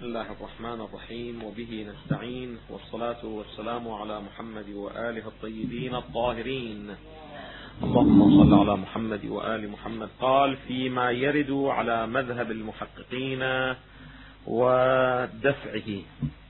الله الرحمن الرحيم، وبه نستعين، والصلاة والسلام على محمد وآله الطيبين الطاهرين. اللهم صل على محمد وآل محمد. قال فيما يرد على مذهب المحققين ودفعه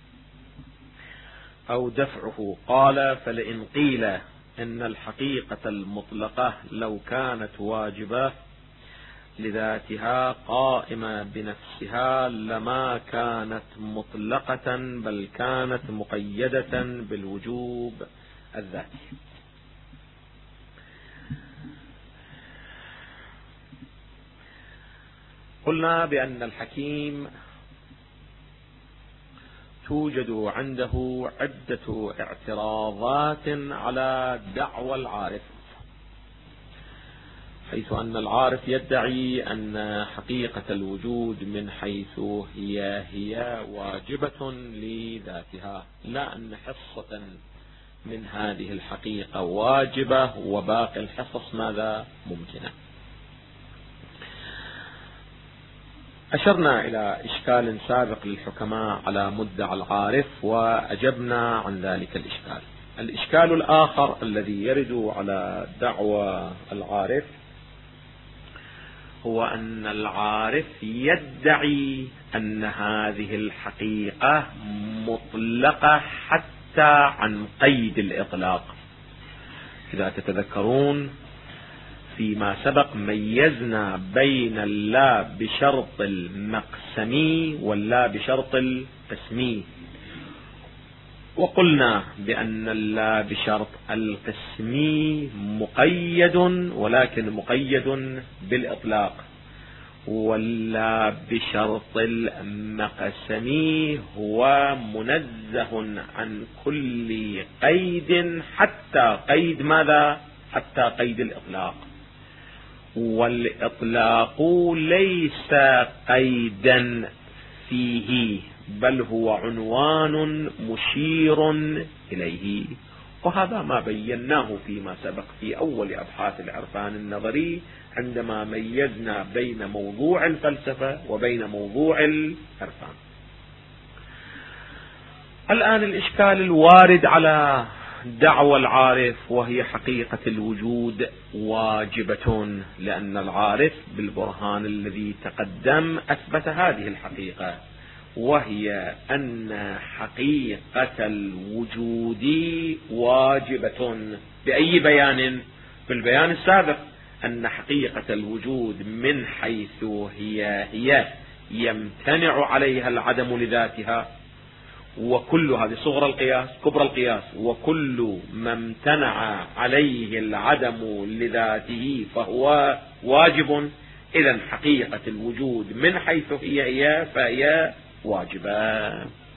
أو دفعه، قال فلئن قيل إن الحقيقة المطلقة لو كانت واجبة لذاتها قائمة بنفسها لما كانت مطلقة، بل كانت مقيدة بالوجوب الذاتي. قلنا بأن الحكيم توجد عنده عدة اعتراضات على دعوى العارف، حيث أن العارف يدعي أن حقيقة الوجود من حيث هي واجبة لذاتها، لا أن حصة من هذه الحقيقة واجبة وباقي الحصص ماذا ممكنة. أشرنا إلى إشكال سابق للحكماء على مدعى العارف وأجبنا عن ذلك الإشكال. الإشكال الآخر الذي يرد على دعوى العارف هو أن العارف يدعي أن هذه الحقيقة مطلقة حتى عن قيد الإطلاق. إذا تتذكرون فيما سبق ميزنا بين اللا بشرط المقسمي واللا بشرط القسمي، وقلنا بأن اللا بشرط القسمي مقيد ولكن مقيد بالإطلاق، واللا بشرط المقسمي هو منزه عن كل قيد حتى قيد ماذا؟ حتى قيد الإطلاق. والإطلاق ليس قيدا فيه بل هو عنوان مشير إليه، وهذا ما بيناه فيما سبق في أول أبحاث العرفان النظري عندما ميزنا بين موضوع الفلسفة وبين موضوع العرفان. الآن الإشكال الوارد على دعوى العارف وهي حقيقة الوجود واجبة، لأن العارف بالبرهان الذي تقدم أثبت هذه الحقيقة، وهي أن حقيقة الوجود واجبة. بأي بيان؟ بالبيان السابق أن حقيقة الوجود من حيث هي يمتنع عليها العدم لذاتها، وكل هذه صغرى القياس كبرى القياس، وكل ما امتنع عليه العدم لذاته فهو واجب. إذن حقيقة الوجود من حيث هي فهي واجبة.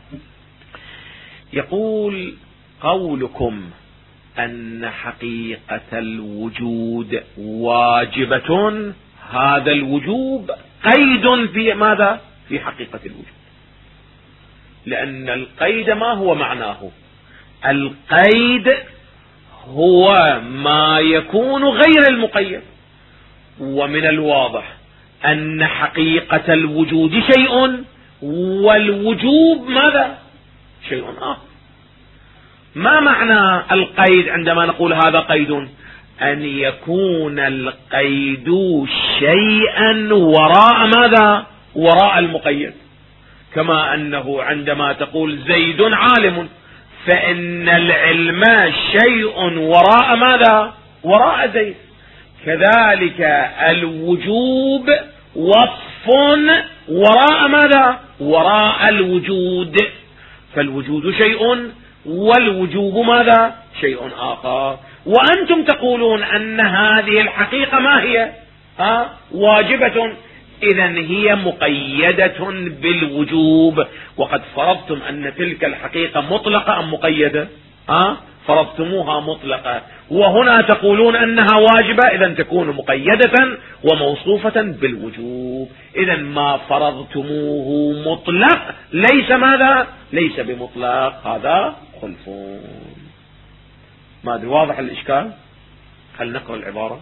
يقول قولكم أن حقيقة الوجود واجبة، هذا الوجوب قيد في ماذا؟ في حقيقة الوجود، لأن القيد ما هو معناه؟ القيد هو ما يكون غير المقيد، ومن الواضح أن حقيقة الوجود شيء والوجوب ماذا؟ شيء آخر. ما معنى القيد عندما نقول هذا قيد؟ أن يكون القيد شيئا وراء ماذا؟ وراء المقيد. كما أنه عندما تقول زيد عالم فإن العلم شيء وراء ماذا؟ وراء زيد. كذلك الوجوب وصف وراء ماذا؟ وراء الوجود. فالوجود شيء والوجوب ماذا؟ شيء آخر. وأنتم تقولون أن هذه الحقيقة ما هي؟ واجبة. إذن هي مقيدة بالوجوب، وقد فرضتم أن تلك الحقيقة مطلقة أم مقيدة؟ فرضتموها مطلقة، وهنا تقولون أنها واجبة، إذن تكون مقيدة وموصوفة بالوجوب. إذن ما فرضتموه مطلق ليس ماذا؟ ليس بمطلق، هذا خلف. ما أدري واضح الإشكال؟ هل نقرأ العبارة؟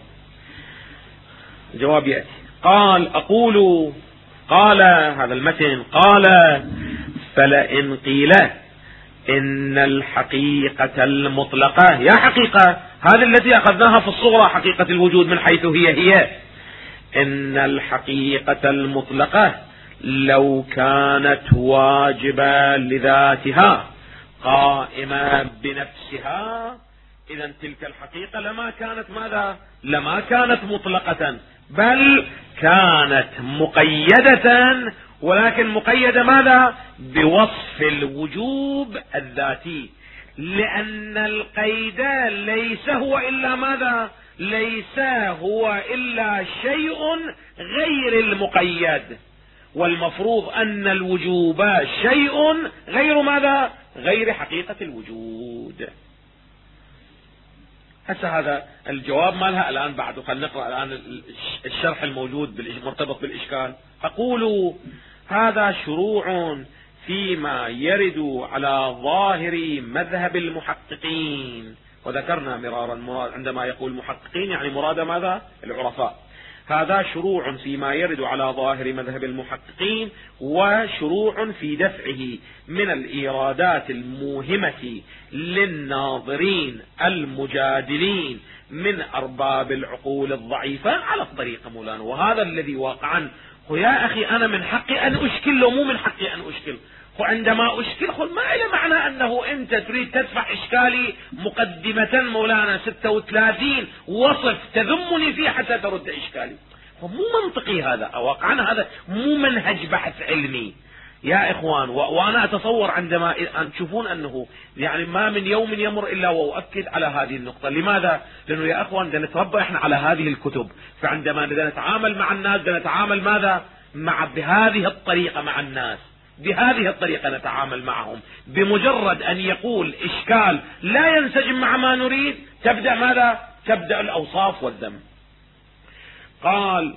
الجواب يأتي. قال هذا المتن قال فلئن قيل إن الحقيقة المطلقة، يا حقيقة هذه التي أخذناها في الصغرى حقيقة الوجود من حيث هي إن الحقيقة المطلقة لو كانت واجبة لذاتها قائمة بنفسها، إذا تلك الحقيقة لما كانت ماذا؟ لما كانت مطلقة، بل كانت مقيدة، ولكن مقيدة ماذا؟ بوصف الوجوب الذاتي، لأن القيد ليس هو إلا ماذا؟ ليس هو إلا شيء غير المقيد، والمفروض أن الوجوب شيء غير ماذا؟ غير حقيقة الوجود. هسه هذا الجواب مالها الآن بعد، خلينا نقرأ الآن الشرح الموجود مرتبط بالإشكال. أقول هذا شروع فيما يرد على ظاهر مذهب المحققين، وذكرنا مرارا عندما يقول محققين يعني مراد ماذا؟ العرفاء. هذا شروع فيما يرد على ظاهر مذهب المحققين، وشروع في دفعه من الإيرادات الموهمة للناظرين المجادلين من أرباب العقول الضعيفة على الطريقة مولانا. وهذا الذي واقعا يا أخي أنا من حقي أن أشكل، لو مو من حقي أن أشكل، وعندما أشكل ما إلى معنى أنه أنت تريد تدفع إشكالي مقدمة مولانا 36 وصف تذمني فيه حتى ترد إشكالي. مو منطقي هذا، واقعا هذا مو منهج بحث علمي يا إخوان. وأنا أتصور عندما تشوفون أنه يعني ما من يوم يمر إلا وأؤكد على هذه النقطة. لماذا؟ لأنه يا أخوان بدنا نتربى إحنا على هذه الكتب، فعندما بدنا نتعامل مع الناس بدنا نتعامل ماذا؟ بهذه الطريقة مع الناس، بهذه الطريقة نتعامل معهم. بمجرد أن يقول إشكال لا ينسجم مع ما نريد تبدأ ماذا؟ تبدأ الأوصاف والذم. قال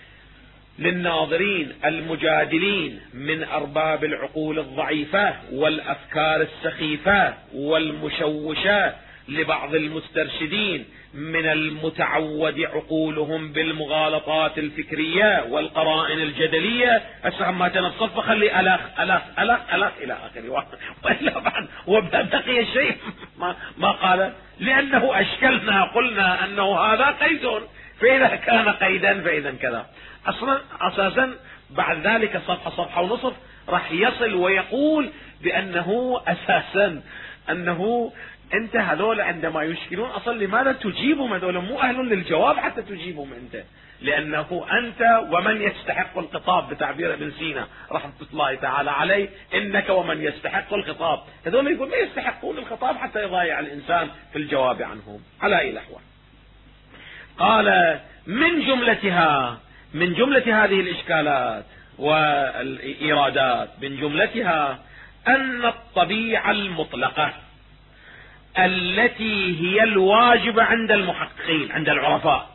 للناظرين المجادلين من أرباب العقول الضعيفة والأفكار السخيفة والمشوشة لبعض المسترشدين من المتعود عقولهم بالمغالطات الفكرية والقرائن الجدلية. ما تنصف خلي ألخ إلى آخره، وإلا بعد وبقي الشيء ما قال، لأنه أشكلنا قلنا أنه هذا قيد، فإذا كان قيدا فإذا كذا. أساسا بعد ذلك صفحة ونصف راح يصل ويقول بأنه أساسا أنه أنت هذول عندما يشكلون أصلا لماذا تجيبهم؟ هذول مو أهل للجواب حتى تجيبهم أنت، لأنه أنت ومن يستحق الخطاب بتعبير ابن سينا رحمة الله تعالى عليه، إنك ومن يستحق الخطاب. هذول يقول ما يستحقون الخطاب حتى يضايع الإنسان في الجواب عنهم على أي الأحوال. قال من جملة هذه الإشكالات والإيرادات من جملتها أن الطبيعة المطلقة التي هي الواجبة عند المحققين عند العرفاء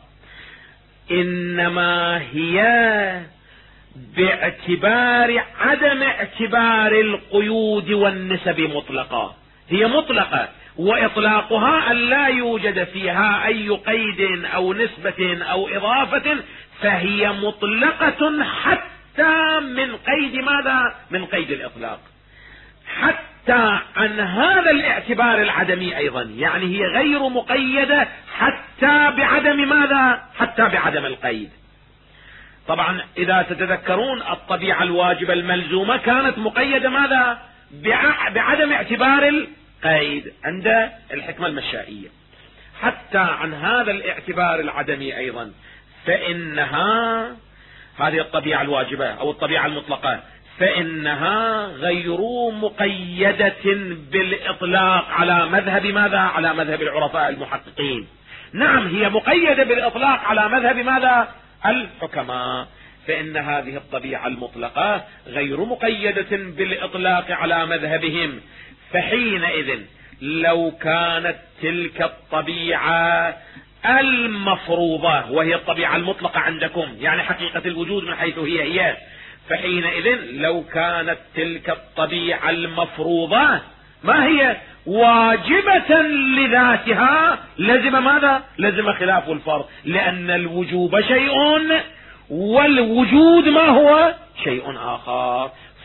إنما هي باعتبار عدم اعتبار القيود والنسب مطلقة. هي مطلقة، وإطلاقها أن لا يوجد فيها أي قيد أو نسبة أو إضافة، فهي مطلقة حتى من قيد ماذا؟ من قيد الإطلاق، حتى عن هذا الاعتبار العدمي أيضا، يعني هي غير مقيدة حتى بعدم ماذا؟ حتى بعدم القيد. طبعا إذا تتذكرون الطبيعة الواجبة الملزومة كانت مقيدة ماذا؟ بعدم اعتبار القيد عند الحكمة المشائية. حتى عن هذا الاعتبار العدمي أيضا فإنها هذه الطبيعة الواجبة أو الطبيعة المطلقة فإنها غير مقيدة بالإطلاق على مذهب ماذا؟ على مذهب العرفاء المحققين. نعم هي مقيدة بالإطلاق على مذهب ماذا؟ الحكماء. فإن هذه الطبيعة المطلقة غير مقيدة بالإطلاق على مذهبهم. فحينئذ لو كانت تلك الطبيعة المفروضة وهي الطبيعة المطلقة عندكم، يعني حقيقة الوجود من حيث هي، فحينئذ لو كانت تلك الطبيعة المفروضة ما هي واجبة لذاتها لزم ماذا؟ لزم خلاف الفرض، لأن الوجوب شيء والوجود ما هو؟ شيء آخر.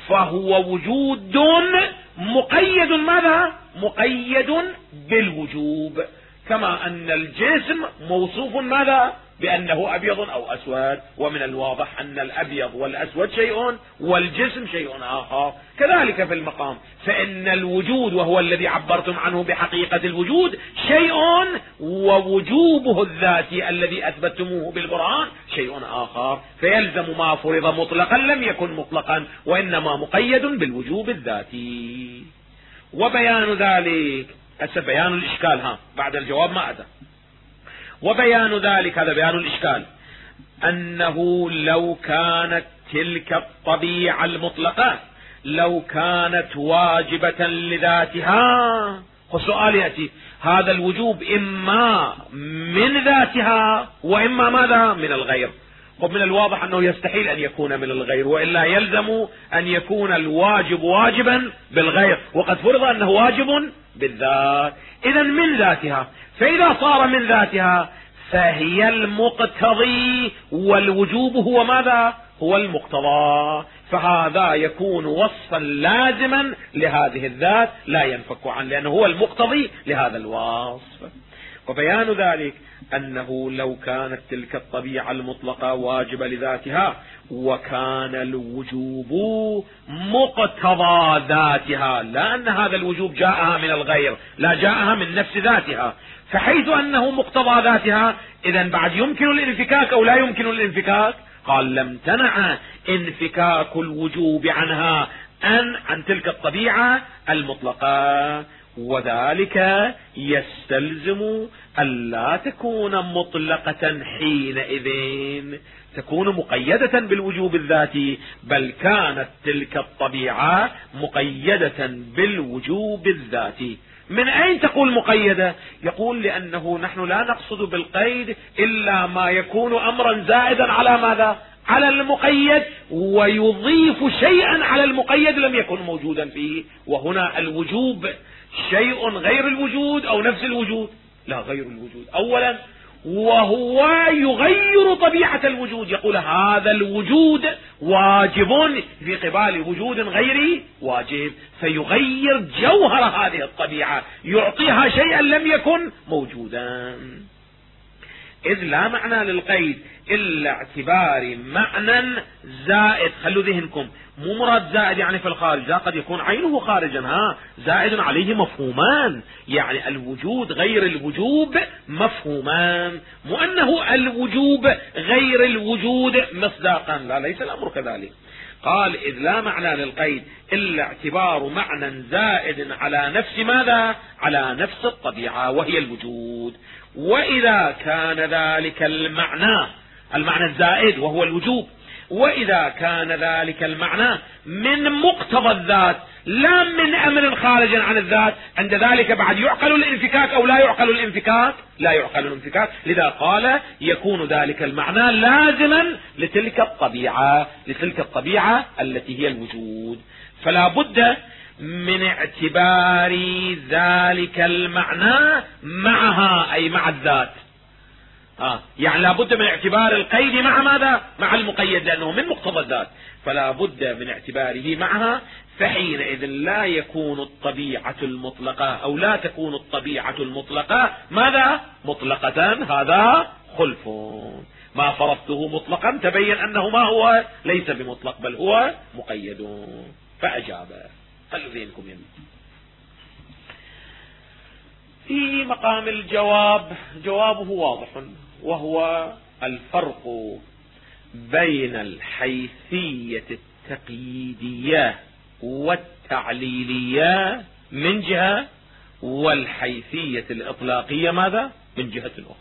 فهو وجود مقيد. ماذا؟ مقيد بالوجوب، كما أن الجسم موصوف ماذا؟ بأنه أبيض أو أسود، ومن الواضح أن الأبيض والأسود شيء والجسم شيء آخر. كذلك في المقام، فإن الوجود وهو الذي عبرتم عنه بحقيقة الوجود شيء، ووجوبه الذاتي الذي أثبتموه بالبرهان شيء آخر، فيلزم ما فرض مطلقا لم يكن مطلقا، وإنما مقيد بالوجوب الذاتي. وبيان ذلك، بيان الإشكال بعد الجواب ما أتى. وبيان ذلك، هذا بيان الإشكال، أنه لو كانت تلك الطبيعة المطلقة لو كانت واجبة لذاتها، والسؤال يأتي هذا الوجوب إما من ذاتها وإما ماذا؟ من الغير. ومن الواضح أنه يستحيل أن يكون من الغير، وإلا يلزم أن يكون الواجب واجبا بالغير، وقد فرض أنه واجب بالذات. إذا من ذاتها، فإذا صار من ذاتها فهي المقتضي، والوجوب هو ماذا؟ هو المقتضى، فهذا يكون وصفا لازما لهذه الذات لا ينفك عنه، لأنه هو المقتضي لهذا الوصف. وبيان ذلك أنه لو كانت تلك الطبيعة المطلقة واجبة لذاتها وكان الوجوب مقتضى ذاتها، لا أن هذا الوجوب جاءها من الغير، لا جاءها من نفس ذاتها، فحيث أنه مقتضى ذاتها إذن بعد يمكن الانفكاك أو لا يمكن الانفكاك؟ قال لم تنع انفكاك الوجوب عنها عن تلك الطبيعة المطلقة، وذلك يستلزم أن لا تكون مطلقة حينئذ، تكون مقيدة بالوجوب الذاتي، بل كانت تلك الطبيعة مقيدة بالوجوب الذاتي. من أين تقول مقيدة؟ يقول لأنه نحن لا نقصد بالقيد إلا ما يكون أمرا زائدا على ماذا؟ على المقيد، ويضيف شيئا على المقيد لم يكن موجودا فيه. وهنا الوجوب شيء غير الوجود أو نفس الوجود؟ لا، غير الوجود أولا، وهو يغير طبيعة الوجود. يقول هذا الوجود واجب في قبال وجود غير واجب، فيغير جوهر هذه الطبيعة، يعطيها شيئا لم يكن موجودا. إذ لا معنى للقيد إلا اعتبار معنى زائد. خلوا ذهنكم، مو مراد زائد يعني في الخارج، لا، قد يكون عينه خارجا، زائد عليه مفهومان، يعني الوجود غير الوجوب مفهومان، مو أنه الوجوب غير الوجود مصداقا، لا، ليس الأمر كذلك. قال إذ لا معنى للقيد إلا اعتبار معنى زائد على نفس ماذا؟ على نفس الطبيعة وهي الوجود. وإذا كان ذلك المعنى الزائد وهو الوجوب، وإذا كان ذلك المعنى من مقتضى الذات لا من أمر خارج عن الذات، عند ذلك بعد يعقل الانفكاك أو لا يعقل الانفكاك؟ لا يعقل الانفكاك. لذا قال يكون ذلك المعنى لازما لتلك الطبيعة التي هي الوجود. فلا بد من اعتبار ذلك المعنى معها، أي مع الذات. يعني لا بد من اعتبار القيد مع ماذا؟ مع المقيد، لأنه من مقتضى الذات، فلا بد من اعتباره معها. فحينئذ لا يكون الطبيعة المطلقة أو لا تكون الطبيعة المطلقة ماذا؟ مطلقة. هذا خلف، ما فرضته مطلقا تبين أنه ما هو؟ ليس بمطلق، بل هو مقيد. فأجاب. خلوا ذهنكم في مقام الجواب، جوابه واضح، وهو الفرق بين الحيثية التقييدية والتعليلية من جهة، والحيثية الإطلاقية ماذا؟ من جهة أخرى.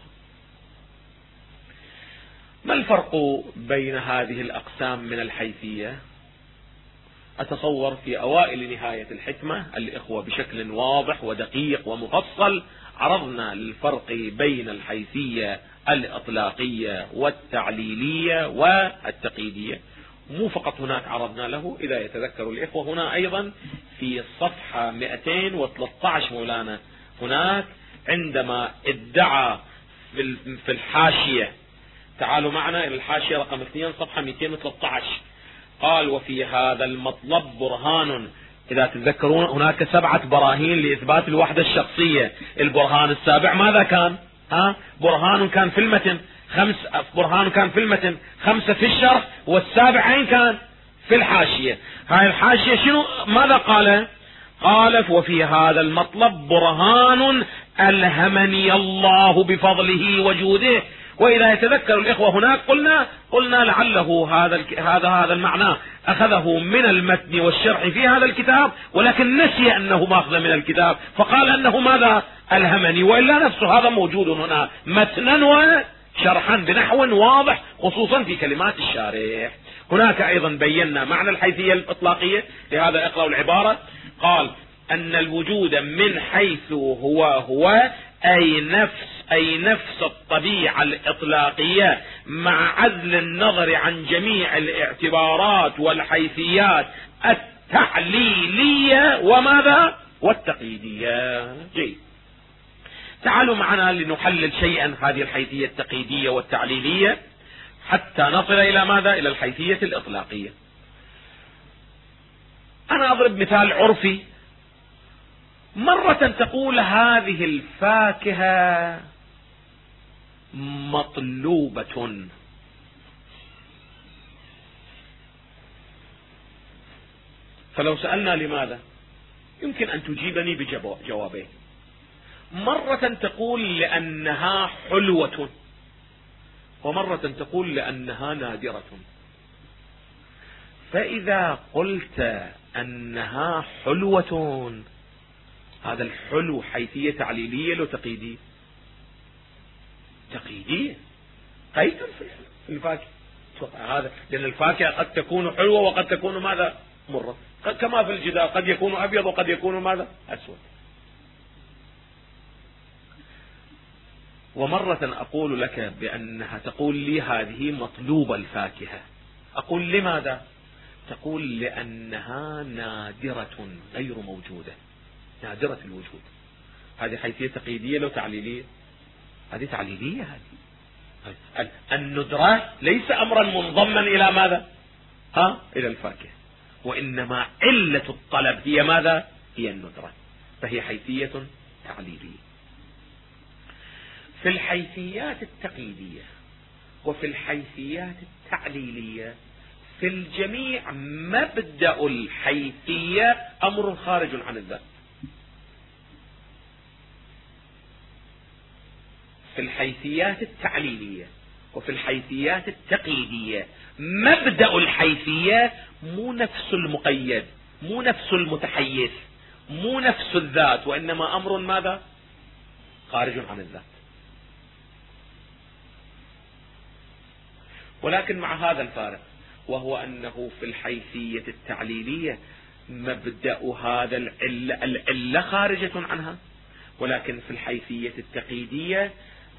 ما الفرق بين هذه الأقسام من الحيثية؟ أتصور في أوائل نهاية الحكمة الإخوة بشكل واضح ودقيق ومفصل عرضنا الفرق بين الحيثية الإطلاقية والتعليلية والتقييدية. مو فقط هناك عرضنا له، إذا يتذكر الإخوة هنا أيضا في الصفحة 213 مولانا هناك عندما ادعى في الحاشية، تعالوا معنا إلى الحاشية رقم 2 صفحة 213، قال وفي هذا المطلب برهان. إذا تتذكرون هناك 7 براهين لإثبات الوحدة الشخصية. البرهان السابع ماذا كان؟ برهان كان في المتن، 5 برهان كان في المتن، 5 في الشرح، والسابع أين كان؟ في الحاشية. هاي الحاشية شنو ماذا قال؟ قال وفي هذا المطلب برهان ألهمني الله بفضله وجوده. وإذا يتذكر الإخوة هناك قلنا لعله هذا المعنى أخذه من المتن والشرح في هذا الكتاب، ولكن نسي أنه ماخذ من الكتاب، فقال أنه ماذا ألهمني، وإلا نفسه هذا موجود هنا متنا وشرحا بنحو واضح، خصوصا في كلمات الشارح. هناك أيضا بينا معنى الحيثية الإطلاقية، لهذا اقرأوا العبارة. قال أن الوجود من حيث هو أي نفس الطبيعة الإطلاقية مع عزل النظر عن جميع الاعتبارات والحيثيات التعليلية وماذا؟ والتقييدية. جيد، تعالوا معنا لنحلل شيئا هذه الحيثية التقييدية والتعليلية حتى نصل إلى ماذا؟ إلى الحيثية الإطلاقية. أنا أضرب مثال عرفي. مرة تقول هذه الفاكهة مطلوبة، فلو سألنا لماذا يمكن أن تجيبني بجوابين. مرة تقول لأنها حلوة، ومرة تقول لأنها نادرة. فإذا قلت أنها حلوة، هذا الحلو حيثية تعليلية لو تقييدية؟ تقييدية، قيد في الفاكهة. هذا لأن الفاكهة قد تكون حلوة وقد تكون ماذا؟ مرة، كما في الجدار قد يكون أبيض وقد يكون ماذا؟ أسود. ومرة أقول لك بأنها تقول لي هذه مطلوبة الفاكهة، أقول لماذا؟ تقول لأنها نادرة غير موجودة، نادرة الوجود. هذه حيثية تقييدية لو تعليلية؟ هذه تعليلية. هذه الندرة ليس أمرا منضما إلى ماذا؟ إلى الفاكهة، وإنما علة الطلب هي ماذا؟ هي الندرة، فهي حيثية تعليلية. في الحيثيات التقييدية وفي الحيثيات التعليلية في الجميع مبدأ الحيثية أمر خارج عن الذات. في الحيثيات التعليلية وفي الحيثيات التقييدية مبدأ الحيثية مو نفس المقيد، مو نفس المتحيز، مو نفس الذات، وإنما أمر ماذا؟ خارج عن الذات. ولكن مع هذا الفارق، وهو أنه في الحيثية التعليلية مبدأ هذا العلة خارجة عنها، ولكن في الحيثية التقييدية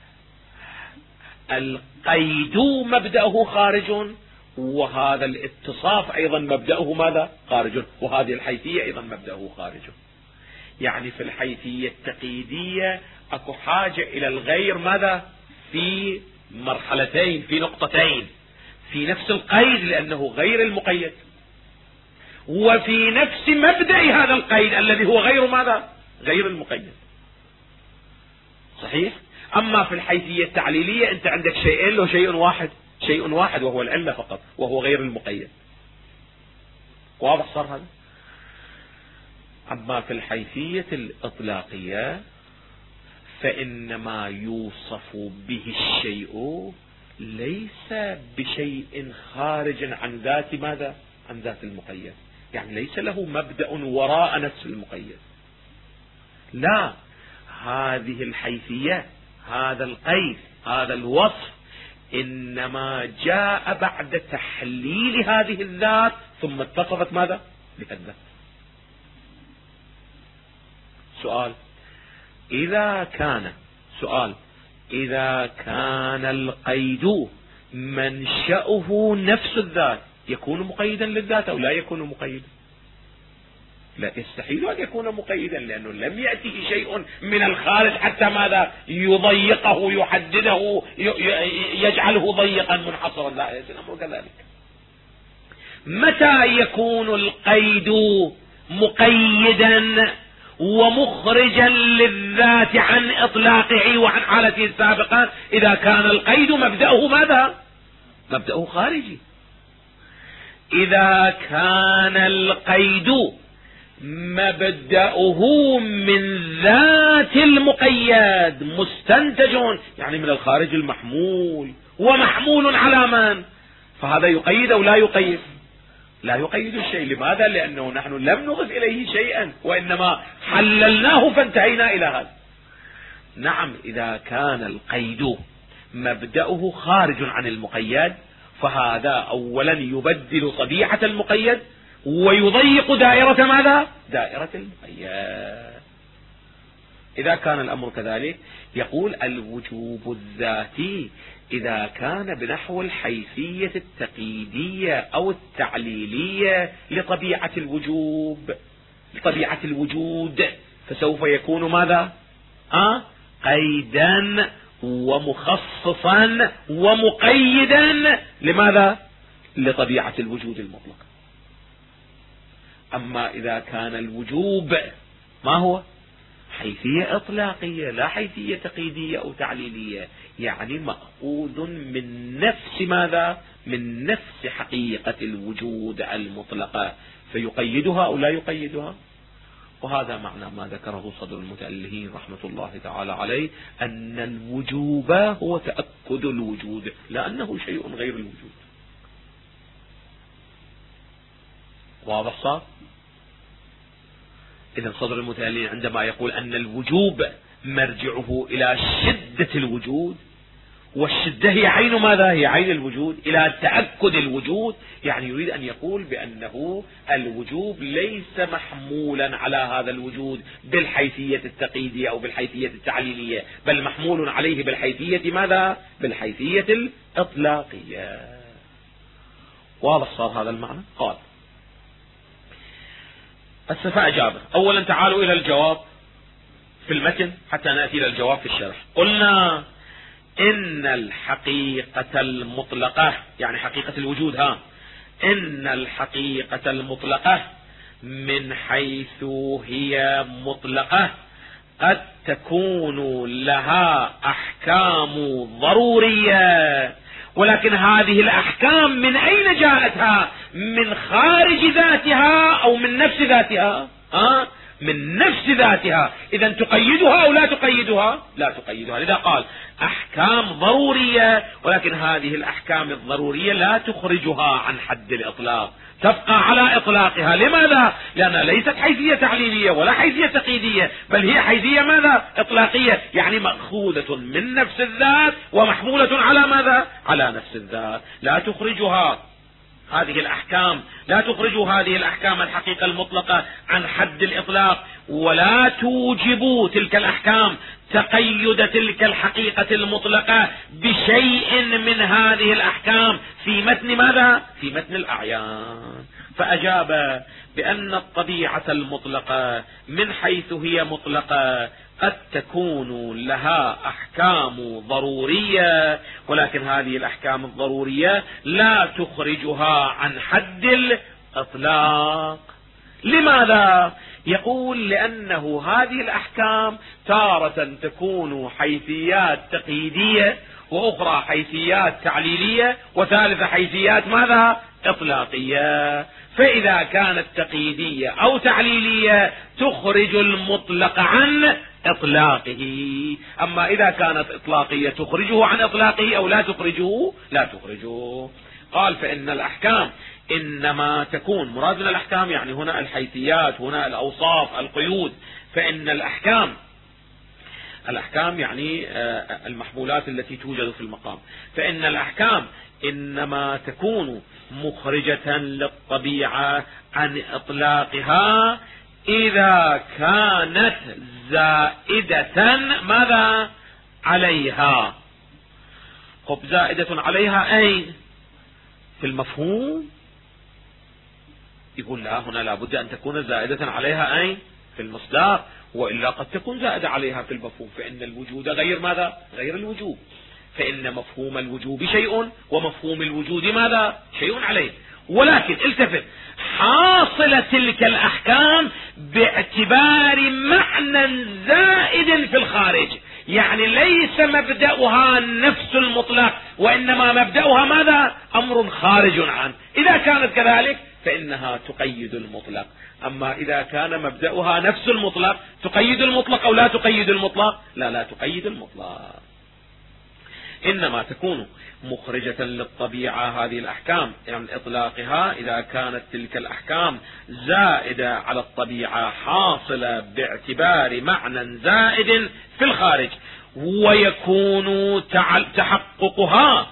القيد مبدأه خارج، وهذا الاتصاف أيضا مبدأه ماذا؟ خارج، وهذه الحيثية أيضا مبدأه خارج. يعني في الحيثية التقييدية أكو حاجة إلى الغير ماذا؟ في مرحلتين، في نقطتين، في نفس القيد لأنه غير المقيد، وفي نفس مبدأ هذا القيد الذي هو غير ماذا؟ غير المقيد. صحيح؟ أما في الحيثية التعليلية أنت عندك شيئين له شيء واحد وهو العلة فقط، وهو غير المقيد. واضح صار هذا؟ أما في الحيثية الإطلاقية فإنما يوصف به الشيء ليس بشيء خارج عن ذات ماذا؟ عن ذات المقيد، يعني ليس له مبدأ وراء نفس المقيد. لا، هذه الحيثية، هذا القيد، هذا الوصف إنما جاء بعد تحليل هذه الذات ثم اتصفت ماذا؟ بهالذات. سؤال: إذا كان القيد منشأه نفس الذات يكون مقيدا للذات أو لا يكون مقيدا؟ لا، يستحيل أن يكون مقيدا، لأنه لم يأتيه شيء من الخارج حتى ماذا؟ يضيقه، يحدده، يجعله ضيقا منحصرا. لا، يصير الأمر كذلك. متى يكون القيد مقيدا ومخرجا للذات عن إطلاقه وعن حالته السابقة؟ إذا كان القيد مبدأه ماذا؟ مبدأه خارجي. إذا كان القيد مبدأه من ذات المقيد مستنتج يعني من الخارج المحمول ومحمول على من؟ فهذا يقيد أو لا يقيد؟ لا يقيد الشيء. لماذا؟ لأنه نحن لم نضف إليه شيئا وإنما حللناه فانتهينا إلى هذا. نعم، إذا كان القيد مبدأه خارج عن المقيد فهذا أولا يبدل طبيعة المقيد ويضيق دائرة ماذا؟ دائرة المقيد. إذا كان الأمر كذلك يقول الوجوب الذاتي إذا كان بنحو الحيثية التقييدية أو التعليلية لطبيعة الوجوب، لطبيعة الوجود، فسوف يكون ماذا؟ قيدا ومخصصا ومقيدا لماذا؟ لطبيعة الوجود المطلق. أما إذا كان الوجوب ما هو؟ حيثية إطلاقية لا حيثية تقييدية أو تعليلية، يعني مأخوذ من نفس ماذا؟ من نفس حقيقة الوجود المطلقة، فيقيدها أو لا يقيدها. وهذا معنى ما ذكره صدر المتألهين رحمة الله تعالى عليه، أن الوجوب هو تأكد الوجود لا أنه شيء غير الوجود. واضح صار؟ إذن صدر المتألهين عندما يقول أن الوجوب مرجعه إلى شدة الوجود، والشدة هي عين ماذا؟ هي عين الوجود، إلى تأكد الوجود، يعني يريد أن يقول بأنه الوجوب ليس محمولا على هذا الوجود بالحيثية التقييدية أو بالحيثية التعليلية، بل محمول عليه بالحيثية ماذا؟ بالحيثية الإطلاقية. واضح صار هذا المعنى؟ قال فأجابه. أولا تعالوا إلى الجواب في المتن حتى نأتي إلى الجواب في الشرح. قلنا إن الحقيقة المطلقة، يعني حقيقة الوجود، إن الحقيقة المطلقة من حيث هي مطلقة قد تكون لها أحكام ضرورية، ولكن هذه الأحكام من أين جاءتها؟ من خارج ذاتها أو من نفس ذاتها؟ من نفس ذاتها. إذن تقيدها أو لا تقيدها؟ لا تقيدها. لذا قال أحكام ضرورية، ولكن هذه الأحكام الضرورية لا تخرجها عن حد الإطلاق، تبقى على إطلاقها. لماذا؟ لأنها ليست حيثية تعليلية ولا حيثية تقييدية، بل هي حيثية ماذا؟ إطلاقية، يعني مأخوذة من نفس الذات ومحمولة على ماذا؟ على نفس الذات. لا تخرجها هذه الأحكام، لا تخرج هذه الأحكام الحقيقة المطلقة عن حد الإطلاق، ولا توجب تلك الأحكام تقيد تلك الحقيقة المطلقة بشيء من هذه الأحكام في متن ماذا؟ في متن الأعيان. فأجاب بأن الطبيعة المطلقة من حيث هي مطلقة قد تكون لها أحكام ضرورية، ولكن هذه الأحكام الضرورية لا تخرجها عن حد الإطلاق. لماذا؟ يقول لأنه هذه الأحكام تارة تكون حيثيات تقييدية، وأخرى حيثيات تعليلية، وثالثة حيثيات ماذا؟ إطلاقية. فإذا كانت تقييدية أو تعليلية تخرج المطلق عن إطلاقه، أما إذا كانت إطلاقية تخرجه عن إطلاقه أو لا تخرجه؟ لا تخرجه. قال فإن الأحكام إنما تكون، مراد من الأحكام يعني هنا الحيثيات، هنا الأوصاف، القيود. فإن الأحكام يعني المحمولات التي توجد في المقام. فإن الأحكام إنما تكون مخرجة للطبيعة عن إطلاقها إذا كانت زائدة ماذا؟ عليها. خب زائدة عليها أين؟ في المفهوم؟ يقول لا، هنا لابد أن تكون زائدة عليها أين؟ في المصداق، وإلا قد تكون زائدة عليها في المفهوم. فإن الوجود غير ماذا؟ غير الوجوب. فإن مفهوم الوجوب شيء، ومفهوم الوجود ماذا؟ شيء عليه. ولكن التفت، حاصل تلك الأحكام باعتبار معنى زائد في الخارج، يعني ليس مبدأها نفس المطلق، وإنما مبدأها ماذا؟ أمر خارج عنه. إذا كانت كذلك فإنها تقيد المطلق. أما إذا كان مبدأها نفس المطلق، تقيد المطلق أو لا تقيد المطلق؟ لا تقيد المطلق، إنما تكون مخرجة للطبيعة هذه الأحكام، يعني إطلاقها إذا كانت تلك الأحكام زائدة على الطبيعة حاصلة باعتبار معنى زائد في الخارج، ويكون تحققها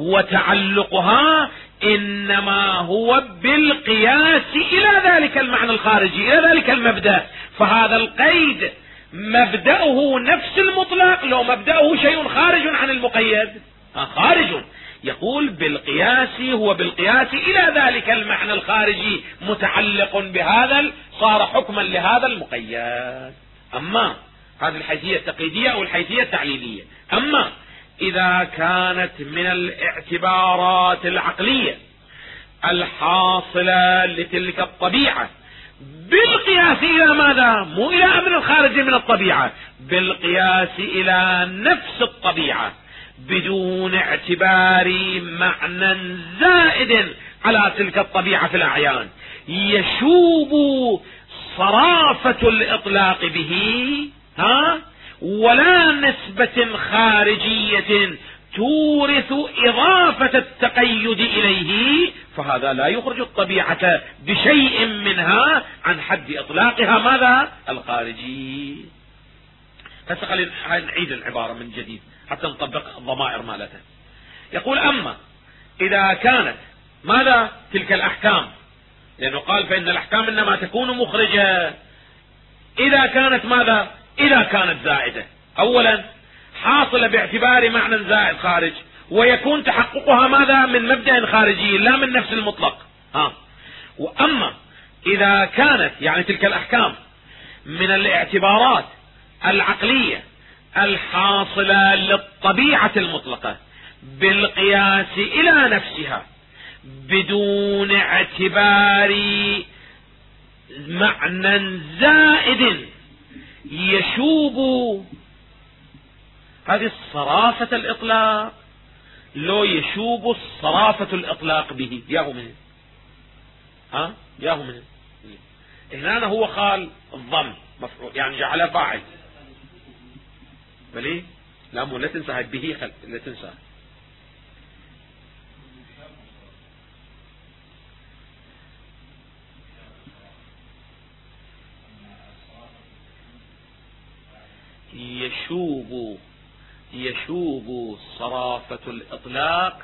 وتعلقها إنما هو بالقياس إلى ذلك المعنى الخارجي، إلى ذلك المبدأ. فهذا القيد مبدأه نفس المطلق لو مبدأه شيء خارج عن المقيد، خارج. يقول بالقياس، هو بالقياس إلى ذلك المعنى الخارجي متعلق بهذا، صار حكما لهذا المقيد. أما هذه الحيثية التقييدية أو الحيثية التعليلية. أما إذا كانت من الاعتبارات العقلية الحاصلة لتلك الطبيعة بالقياس إلى ماذا؟ مو إلى أمر خارج من الطبيعة، بالقياس إلى نفس الطبيعة بدون اعتبار معنى زائد على تلك الطبيعة في الأعيان، يشوب صرافة الإطلاق به ولا نسبة خارجية تورث إضافة التقيد إليه، فهذا لا يخرج الطبيعة بشيء منها عن حد إطلاقها ماذا؟ الخارجي. هسه خلينا نعيد العبارة من جديد حتى نطبق الضمائر مالتها. يقول أما إذا كانت ماذا؟ تلك الأحكام، لأنه قال فإن الأحكام إنما تكون مخرجة إذا كانت ماذا؟ إذا كانت زائدة. أولا حاصلة باعتبار معنى زائد خارج، ويكون تحققها ماذا؟ من مبدأ خارجي لا من نفس المطلق. وأما إذا كانت يعني تلك الأحكام من الاعتبارات العقلية الحاصلة للطبيعة المطلقة بالقياس إلى نفسها بدون اعتبار معنى زائد يشوب هذه الصرافة الإطلاق، لو يشوب صرافة الإطلاق به، ياهو من ياهو من هنا هو قال الضم مفعول يعني جعل فاعل، بلي لا مو لا تنسى به لا تنسى. يشوب صرافة الإطلاق،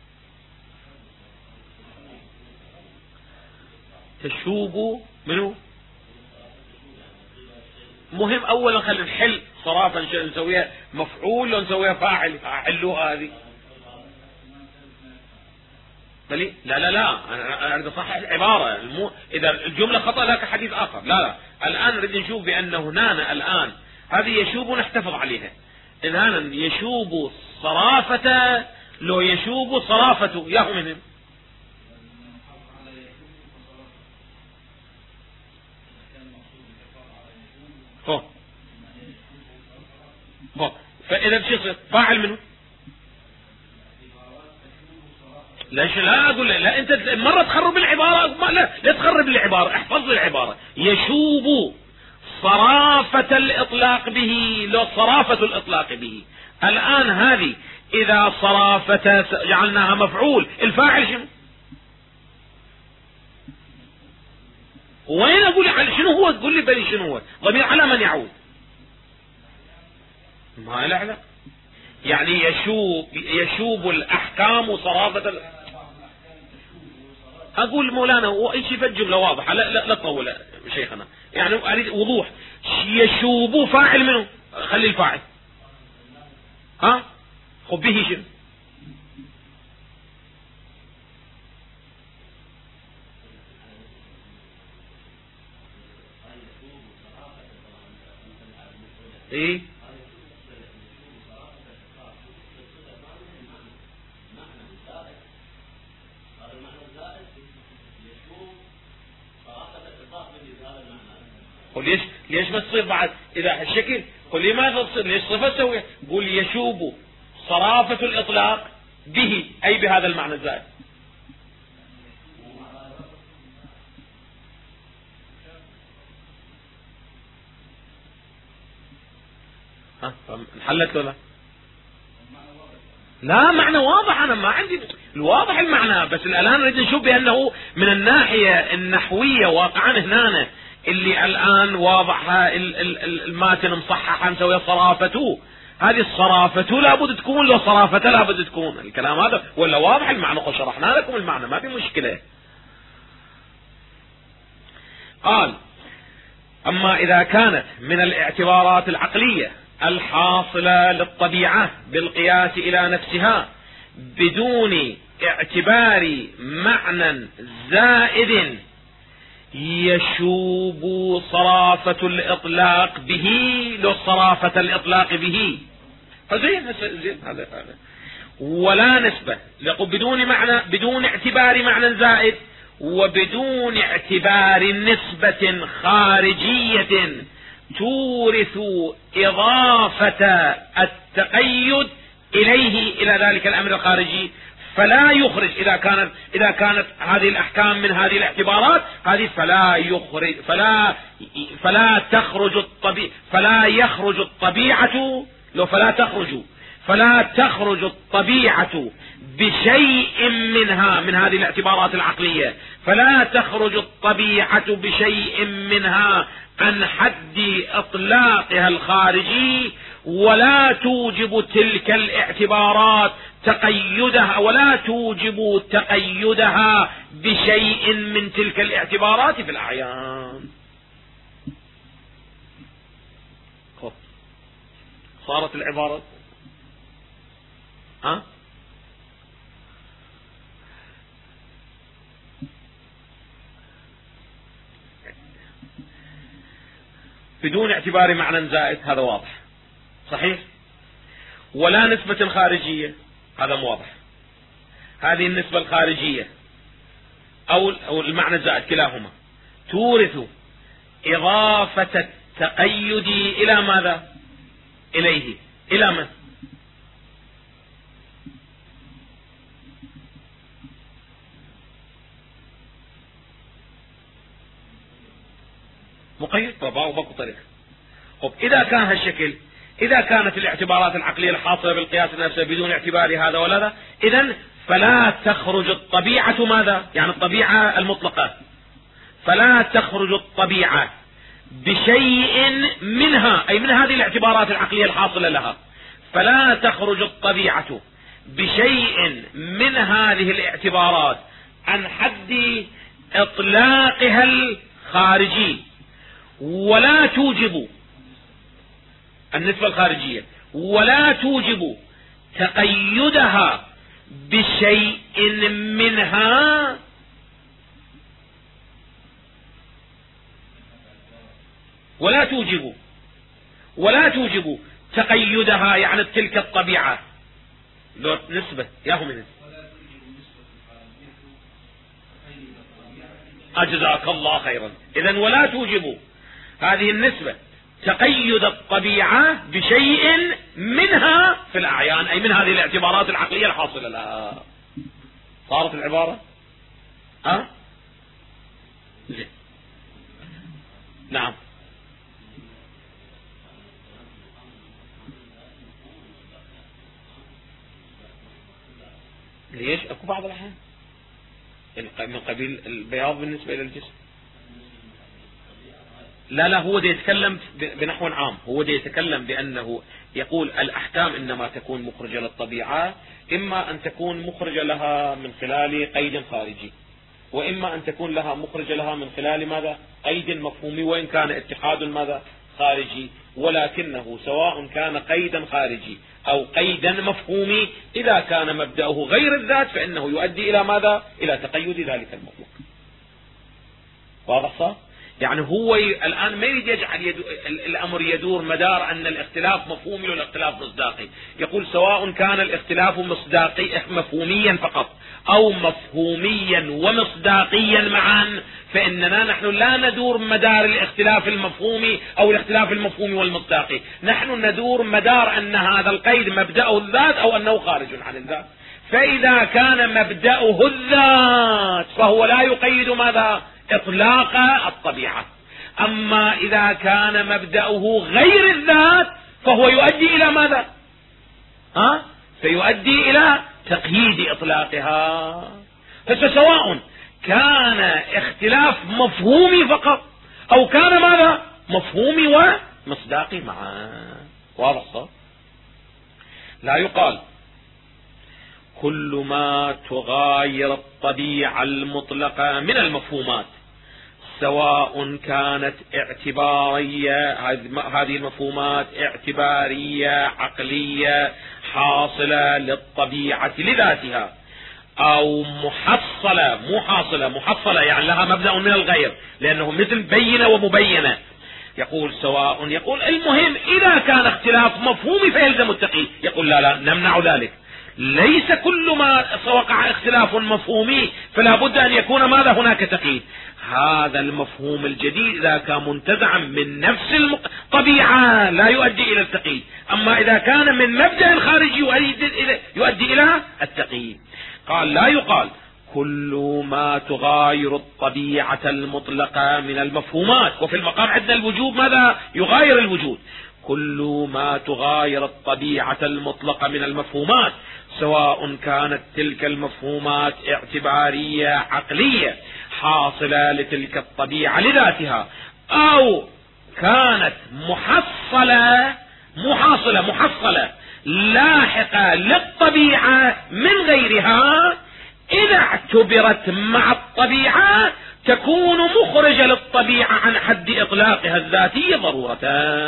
تشوب منه مهم. أولا خلينا نحل صرافة نسويها مفعول لو نسويها فاعل، حلوها هذه بلي لا أنا أريد أصحح العبارة، إذا الجملة خطأ لك حديث آخر. لا الآن نريد نشوف بأنه هنا الآن هذه يشوب نحتفظ عليها. إن هنا يشوب صرافة لو يشوب صرافته ياهو منهم. فإذا شو يصير؟ فاعل منه. ليش لا أقول لا أنت مرة تخرب العبارة، لا تخرب العبارة، احفظ العبارة. يشوب صرافة الإطلاق به لو صرافة الإطلاق به. الآن هذه إذا صرافة جعلناها مفعول، الفاعل شنو؟ وين أقول شنو هو؟ تقول لي بلي شنو هو؟ ضمير على من يعود؟ ما له يعني يشوب الأحكام صرافة أقول مولانا وأي شيء في الجملة واضحة، لا تطول شيخنا، يعني أريد وضوح. يشوب فاعل منه، خلي الفاعل خب به شنو؟ ايه ليش ما تصير بعد إذا الشكل؟ قل لماذا تصير؟ ليش صفة سوية؟ قل يشوب صرافة الإطلاق به، أي بهذا المعنى الزائد. انحلت له؟ لا معنى واضح، أنا ما عندي الواضح المعنى، بس الآن نريد نشوف بأنه من الناحية النحوية واقعا هنا اللي الآن واضحة الماتن مصححا سوي صرافته، هذه الصرافة لابد تكون، لو صرافة لابد تكون الكلام هذا، ولا واضح المعنى قد شرحنا لكم المعنى ما في مشكلة. قال أما إذا كانت من الاعتبارات العقلية الحاصلة للطبيعة بالقياس إلى نفسها بدون اعتبار معنى زائد يشوب صرافة الإطلاق به، لو صرافة الإطلاق به فزين هذا ولا نسبة، بدون اعتبار معنى زائد وبدون اعتبار نسبة خارجية تورث إضافة التقيد إليه إلى ذلك الأمر الخارجي، فلا يخرج إذا كانت هذه الأحكام من هذه الاعتبارات هذه فلا تخرج الطبيعة بشيء منها من هذه الاعتبارات العقلية، فلا تخرج الطبيعة بشيء منها عن حد إطلاقها الخارجي، ولا توجب تلك الاعتبارات تقيدها بشيء من تلك الاعتبارات في الأعيان. صارت العبارة بدون اعتبار معنى زائد، هذا واضح صحيح، ولا نسبة خارجية، هذا واضح. هذه النسبة الخارجية أو المعنى الزائد كلاهما تورث إضافة التقيد إلى ماذا؟ إليه، إلى من؟ مقيد وباقي طريق. إذا كان هالشكل، إذا كانت الاعتبارات العقلية الحاصلة بالقياس نفسه بدون اعتبار هذا ولا ذا، إذن فلا تخرج الطبيعة ماذا؟ يعني الطبيعة المطلقة، فلا تخرج الطبيعة بشيء منها، أي من هذه الاعتبارات العقلية الحاصلة لها، فلا تخرج الطبيعة بشيء من هذه الاعتبارات عن حد إطلاقها الخارجي، ولا توجب النسبة الخارجية، ولا توجب تقيدها بشيء منها ولا توجب تقيدها، يعني تلك الطبيعة لو نسبة ياهم أجزاك الله خيرا. إذن ولا توجب هذه النسبة تقيد الطبيعة بشيء منها في الأعيان، أي من هذه الاعتبارات العقلية الحاصلة لها. صارت العبارة نعم. ليش اكو بعض الأحيان من قبيل البياض بالنسبة إلى الجسم؟ لا هو ده يتكلم بنحو عام، هو ده يتكلم بأنه يقول الأحكام إنما تكون مخرجة للطبيعة، إما أن تكون مخرجة لها من خلال قيد خارجي، وإما أن تكون لها مخرجة لها من خلال ماذا؟ قيد مفهومي، وإن كان اتحاد ماذا؟ خارجي، ولكنه سواء كان قيدا خارجي أو قيدا مفهومي إذا كان مبدأه غير الذات فإنه يؤدي إلى ماذا؟ إلى تقيد ذلك المطلق. واضح صح؟ يعني هو الآن ما يريد يجعل الأمر يدور مدار أن الاختلاف مفهومي والاختلاف مصداقي، يقول سواء كان الاختلاف مصداقي مفهوميا فقط أو مفهوميا ومصداقيا معا، فإننا نحن لا ندور مدار الاختلاف المفهومي أو الاختلاف المفهومي والمصداقي، نحن ندور مدار أن هذا القيد مبدأه الذات أو أنه خارج عن الذات. فإذا كان مبدأه الذات فهو لا يقيد ماذا؟ إطلاق الطبيعة. أما إذا كان مبدأه غير الذات فهو يؤدي إلى ماذا؟ فيؤدي إلى تقييد إطلاقها. فسواء كان اختلاف مفهومي فقط أو كان ماذا؟ مفهومي ومصداقي معا. واضح صح؟ لا يقال كل ما تغاير الطبيعة المطلقة من المفهومات سواء كانت اعتبارية، هذه المفهومات اعتبارية عقلية حاصلة للطبيعة لذاتها، أو محصلة يعني لها مبدأ من الغير، لأنه مثل بينة ومبينة. يقول المهم إذا كان اختلاف مفهومي فيلزم التقييد. يقول لا نمنع ذلك، ليس كل ما وقع اختلاف مفهومي فلا بد أن يكون ماذا؟ هناك تقييد. هذا المفهوم الجديد إذا كان منتزعا من نفس الطبيعة لا يؤدي إلى التقييد، أما إذا كان من مبدأ خارجي يؤدي إلى التقييد. قال لا يقال كل ما تغاير الطبيعة المطلقة من المفهومات، وفي المقام عندنا الوجود ماذا؟ يغاير الوجود. كل ما تغاير الطبيعة المطلقة من المفهومات سواء كانت تلك المفهومات اعتبارية عقلية حاصلة لتلك الطبيعة لذاتها، أو كانت محصلة لاحقة للطبيعة من غيرها، إذا اعتبرت مع الطبيعة تكون مخرجة للطبيعة عن حد إطلاقها الذاتي ضرورة.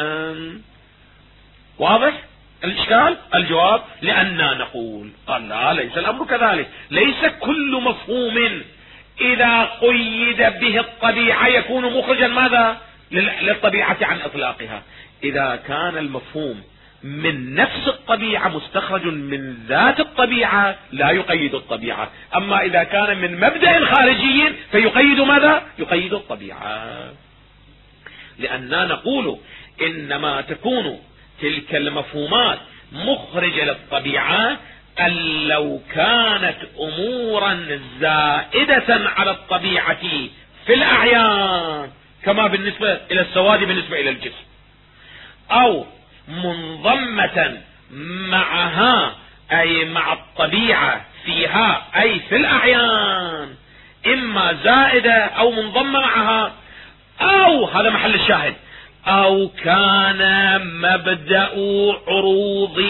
واضح الإشكال؟ الجواب لأننا نقول قال لا، ليس الأمر كذلك. ليس كل مفهوم إذا قيد به الطبيعة يكون مخرجا ماذا؟ للطبيعة عن إطلاقها. إذا كان المفهوم من نفس الطبيعة مستخرج من ذات الطبيعة لا يقيد الطبيعة، أما إذا كان من مبدأ خارجي فيقيد ماذا؟ يقيد الطبيعة. لأننا نقول إنما تكون تلك المفهومات مخرجة للطبيعة أن لو كانت أمورا زائدة على الطبيعة في الأعيان كما بالنسبة إلى السواد بالنسبة إلى الجسم، أو منضمة معها أي مع الطبيعة فيها أي في الأعيان، إما زائدة أو منضمة معها، أو هذا محل الشاهد، أو كان مبدأ عروض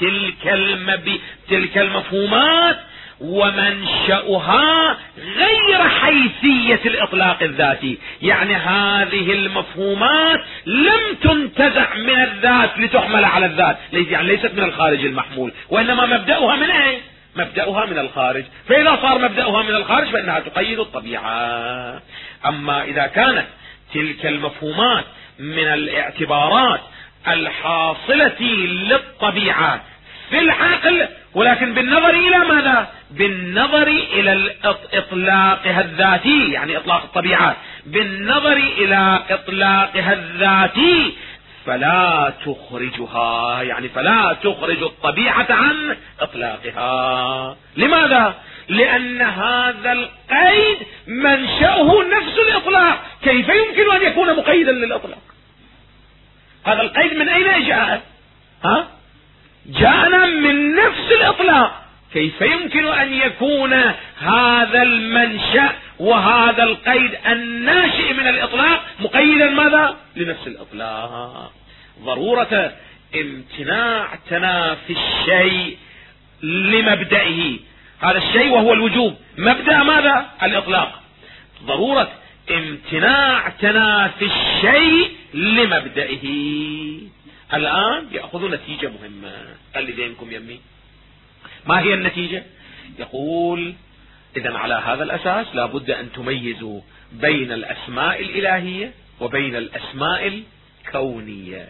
تلك المفهومات ومنشأها غير حيثية الإطلاق الذاتي، يعني هذه المفهومات لم تنتزع من الذات لتحمل على الذات، يعني ليست من الخارج المحمول، وإنما مبدأها من أين؟ مبدأها من الخارج. فإذا صار مبدأها من الخارج فإنها تقيد الطبيعة. أما إذا كانت تلك المفهومات من الاعتبارات الحاصلة للطبيعة في العقل، ولكن بالنظر إلى ماذا؟ بالنظر إلى إطلاقها الذاتي، يعني إطلاق الطبيعة بالنظر إلى إطلاقها الذاتي، فلا تخرجها، يعني فلا تخرج الطبيعة عن إطلاقها. لماذا؟ لأن هذا القيد منشأه نفس الإطلاق، كيف يمكن أن يكون مقيدا للإطلاق؟ هذا القيد من أين جاء؟ جاءنا من نفس الإطلاق، كيف يمكن أن يكون هذا المنشأ وهذا القيد الناشئ من الإطلاق مقيدا ماذا؟ لنفس الإطلاق. ضرورة امتناع تنافي الشيء لمبدئه، هذا الشيء وهو الوجوب مبدأ ماذا؟ الإطلاق. ضرورة امتناع تنافي الشيء لمبدئه. الآن يأخذ نتيجة مهمة، اللي ذهنكم يمي ما هي النتيجة؟ يقول إذن على هذا الأساس لا بد أن تميزوا بين الأسماء الإلهية وبين الأسماء الكونية،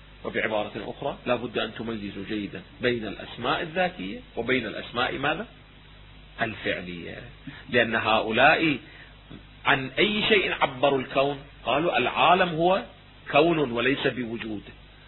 وبعبارة أخرى لا بد أن تميزوا جيدا بين الأسماء الذاتية وبين الأسماء ماذا؟ الفعلية، لأن هؤلاء عن أي شيء عبروا الكون؟ قالوا العالم هو كون وليس بوجود،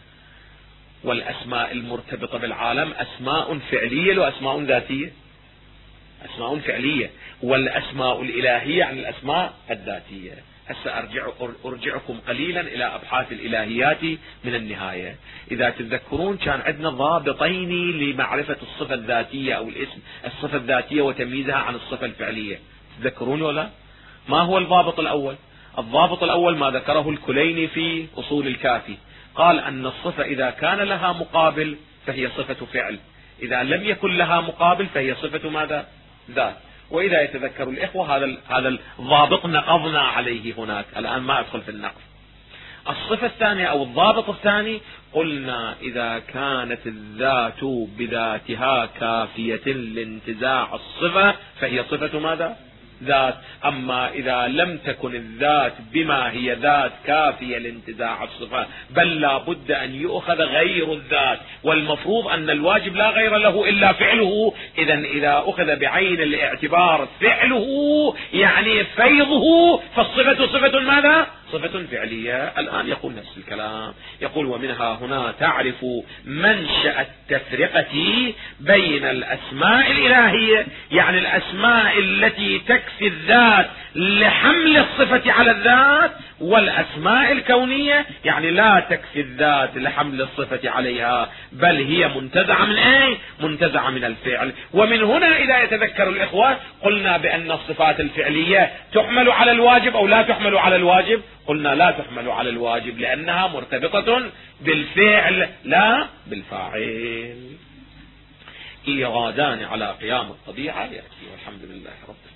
والأسماء المرتبطة بالعالم أسماء فعلية وأسماء ذاتية، أسماء فعلية، والأسماء الإلهية عن الأسماء الذاتية. هسه أرجعكم قليلا إلى أبحاث الإلهيات من النهاية. إذا تتذكرون كان عندنا ضابطين لمعرفة الصفة الذاتية أو الاسم، الصفة الذاتية وتمييزها عن الصفة الفعلية، تذكرون ولا؟ ما هو الضابط الأول؟ الضابط الأول ما ذكره الكليني في أصول الكافي، قال أن الصفة إذا كان لها مقابل فهي صفة فعل، إذا لم يكن لها مقابل فهي صفة ماذا؟ ذات. وإذا يتذكر الإخوة هذا الضابط نقضنا عليه هناك، الآن ما أدخل في النقض. الصفة الثانية أو الضابط الثاني قلنا إذا كانت الذات بذاتها كافية لانتزاع الصفة فهي صفة ماذا؟ ذات. أما إذا لم تكن الذات بما هي ذات كافية لانتزاع الصفة، بل لا بد أن يؤخذ غير الذات، والمفروض أن الواجب لا غير له إلا فعله، إذا أخذ بعين الاعتبار فعله يعني فيضه، فالصفة صفة ماذا؟ صفة فعلية. الآن يقول نفس الكلام، يقول ومنها هنا تعرف منشأ التفرقة بين الأسماء الإلهية، يعني الأسماء التي تكفي الذات لحمل الصفة على الذات، والأسماء الكونية يعني لا تكفي الذات لحمل الصفة عليها، بل هي منتزعة من ايه؟ منتزعة من الفعل. ومن هنا إذا يتذكر الإخوة قلنا بأن الصفات الفعلية تحمل على الواجب أو لا تحمل على الواجب؟ قلنا لا تحمل على الواجب لأنها مرتبطة بالفعل لا بالفاعل. إيرادان على قيام الطبيعة يأتي، والحمد لله رب العالمين.